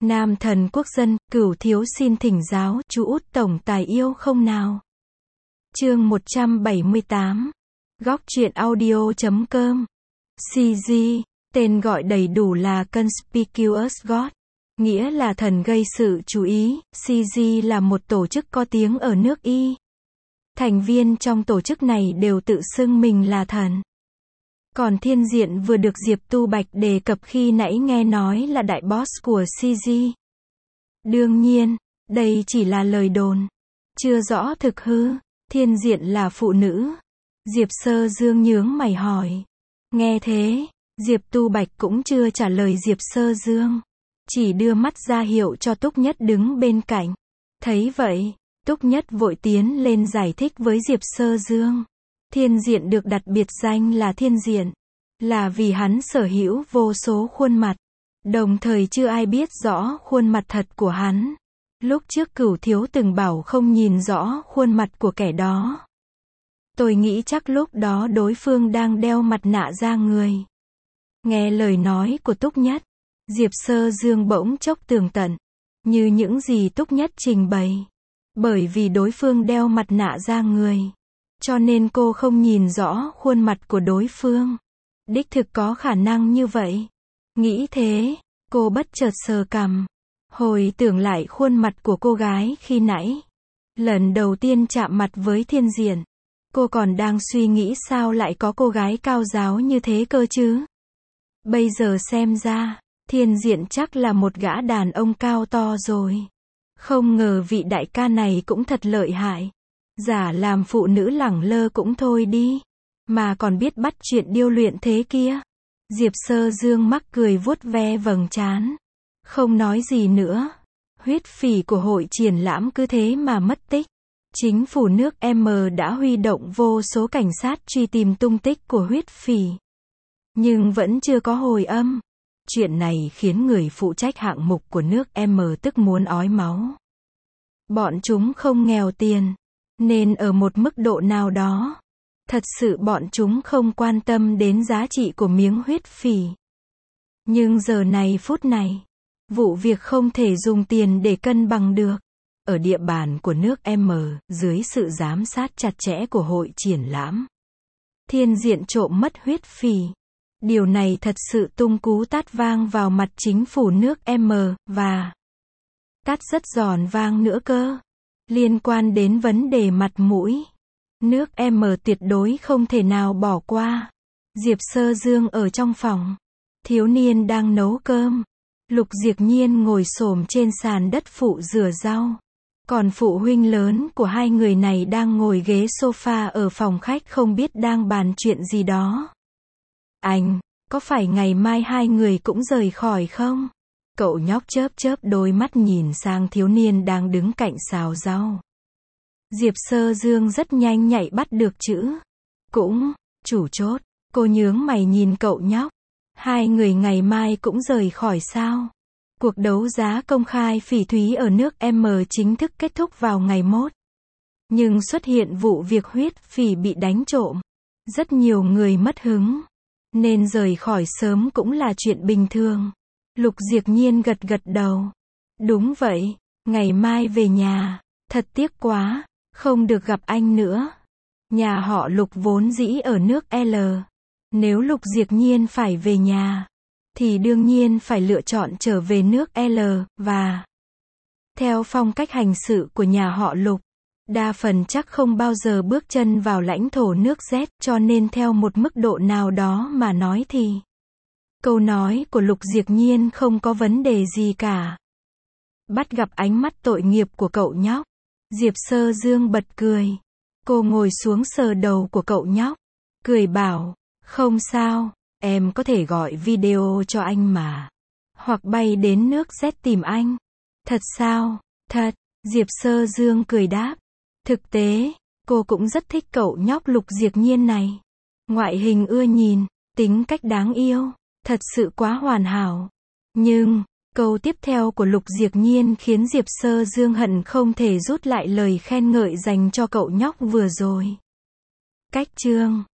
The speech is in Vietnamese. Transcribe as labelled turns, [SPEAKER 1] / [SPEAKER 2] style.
[SPEAKER 1] Nam thần quốc dân, Cửu thiếu xin thỉnh giáo, chú út tổng tài yêu không nào? Chương 178. Góc truyện audio.com. CG, tên gọi đầy đủ là Conspicuous God, nghĩa là thần gây sự chú ý. CG là một tổ chức có tiếng ở nước Y. Thành viên trong tổ chức này đều tự xưng mình là thần. Còn thiên diện vừa được Diệp Tu Bạch đề cập khi nãy nghe nói là đại boss của CG. Đương nhiên, đây chỉ là lời đồn, chưa rõ thực hư. Thiên diện là phụ nữ. Diệp Sơ Dương nhướng mày hỏi. Nghe thế, Diệp Tu Bạch cũng chưa trả lời Diệp Sơ Dương, chỉ đưa mắt ra hiệu cho Túc Nhất đứng bên cạnh. Thấy vậy, Túc Nhất vội tiến lên giải thích với Diệp Sơ Dương. Thiên diện được đặt biệt danh là thiên diện, là vì hắn sở hữu vô số khuôn mặt, đồng thời chưa ai biết rõ khuôn mặt thật của hắn. Lúc trước Cửu thiếu từng bảo không nhìn rõ khuôn mặt của kẻ đó. Tôi nghĩ chắc lúc đó đối phương đang đeo mặt nạ da người. Nghe lời nói của Túc Nhất, Diệp Sơ Dương bỗng chốc tường tận, như những gì Túc Nhất trình bày. Bởi vì đối phương đeo mặt nạ da người, cho nên cô không nhìn rõ khuôn mặt của đối phương. Đích thực có khả năng như vậy. Nghĩ thế, cô bất chợt sờ cằm, hồi tưởng lại khuôn mặt của cô gái khi nãy. Lần đầu tiên chạm mặt với thiên diện, cô còn đang suy nghĩ sao lại có cô gái cao ráo như thế cơ chứ. Bây giờ xem ra, thiên diện chắc là một gã đàn ông cao to rồi. Không ngờ vị đại ca này cũng thật lợi hại. Giả làm phụ nữ lẳng lơ cũng thôi đi, mà còn biết bắt chuyện điêu luyện thế kia. Diệp Sơ Dương mắc cười vuốt ve vầng trán, không nói gì nữa. Huyết phỉ của hội triển lãm cứ thế mà mất tích. Chính phủ nước M đã huy động vô số cảnh sát truy tìm tung tích của huyết phỉ, nhưng vẫn chưa có hồi âm. Chuyện này khiến người phụ trách hạng mục của nước M tức muốn ói máu. Bọn chúng không nghèo tiền, nên ở một mức độ nào đó, thật sự bọn chúng không quan tâm đến giá trị của miếng huyết phỉ. Nhưng giờ này phút này, vụ việc không thể dùng tiền để cân bằng được. Ở địa bàn của nước M, dưới sự giám sát chặt chẽ của hội triển lãm, thiên diện trộm mất huyết phỉ. Điều này thật sự tung cú tát vang vào mặt chính phủ nước M, và tát rất giòn vang nữa cơ. Liên quan đến vấn đề mặt mũi, nước M tuyệt đối không thể nào bỏ qua. Diệp Sơ Dương ở trong phòng, thiếu niên đang nấu cơm. Lục Diệc Nhiên ngồi xổm trên sàn đất phụ rửa rau. Còn phụ huynh lớn của hai người này đang ngồi ghế sofa ở phòng khách không biết đang bàn chuyện gì đó. Anh, có phải ngày mai hai người cũng rời khỏi không? Cậu nhóc chớp chớp đôi mắt nhìn sang thiếu niên đang đứng cạnh xào rau. Diệp Sơ Dương rất nhanh nhạy bắt được chữ. Cũng, chủ chốt. Cô nhướng mày nhìn cậu nhóc. Hai người ngày mai cũng rời khỏi sao? Cuộc đấu giá công khai phỉ thúy ở nước M chính thức kết thúc vào ngày mốt. Nhưng xuất hiện vụ việc huyết phỉ bị đánh trộm. Rất nhiều người mất hứng, nên rời khỏi sớm cũng là chuyện bình thường. Lục Diệc Nhiên gật gật đầu. Đúng vậy, ngày mai về nhà. Thật tiếc quá, không được gặp anh nữa. Nhà họ Lục vốn dĩ ở nước L. Nếu Lục Diệc Nhiên phải về nhà, thì đương nhiên phải lựa chọn trở về nước L, và theo phong cách hành sự của nhà họ Lục, đa phần chắc không bao giờ bước chân vào lãnh thổ nước Z, cho nên theo một mức độ nào đó mà nói thì câu nói của Lục Diệc Nhiên không có vấn đề gì cả. Bắt gặp ánh mắt tội nghiệp của cậu nhóc, Diệp Sơ Dương bật cười. Cô ngồi xuống sờ đầu của cậu nhóc, cười bảo, không sao, em có thể gọi video cho anh mà. Hoặc bay đến nước Z tìm anh. Thật sao? Thật, Diệp Sơ Dương cười đáp. Thực tế, cô cũng rất thích cậu nhóc Lục Diệc Nhiên này. Ngoại hình ưa nhìn, tính cách đáng yêu, thật sự quá hoàn hảo. Nhưng, câu tiếp theo của Lục Diệc Nhiên khiến Diệp Sơ Dương hận không thể rút lại lời khen ngợi dành cho cậu nhóc vừa rồi. Cách chương